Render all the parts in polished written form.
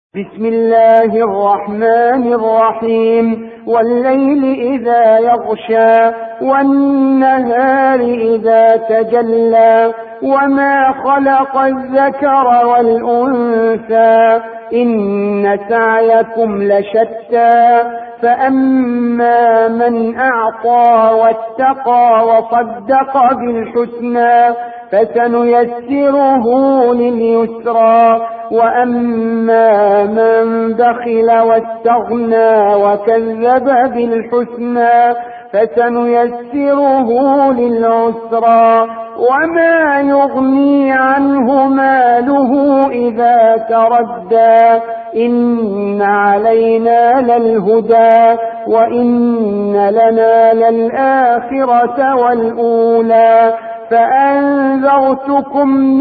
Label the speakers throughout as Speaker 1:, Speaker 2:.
Speaker 1: بسم الله الرحمن الرحيم والليل إذا يغشى والنهار إذا تجلى وما خلق الذكر والأنثى إن سعيكم لشتى فأما من أعطى واتقى وصدق بالحسنى فسنيسره لليسرى وأما من بخل واستغنى وكذب بالحسنى فسنيسره للعسرى وما يغني عنه ماله إذا تردى إن علينا للهدى وإن لنا للآخرة والأولى فأنذرتكم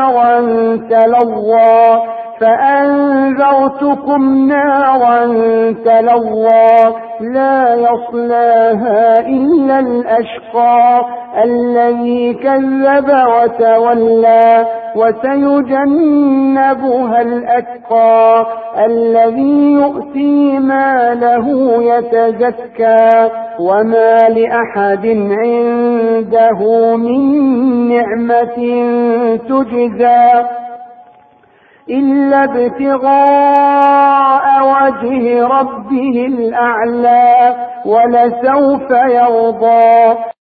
Speaker 1: نارا تلظى لا يصلاها إلا الأشقى الذي كذب وتولى وسيجنبها الأتقى الذي يؤتي ماله يتزكى وما لأحد عنده من نعمة تجزى إلا ابتغاء وجه ربه الأعلى ولسوف يرضى.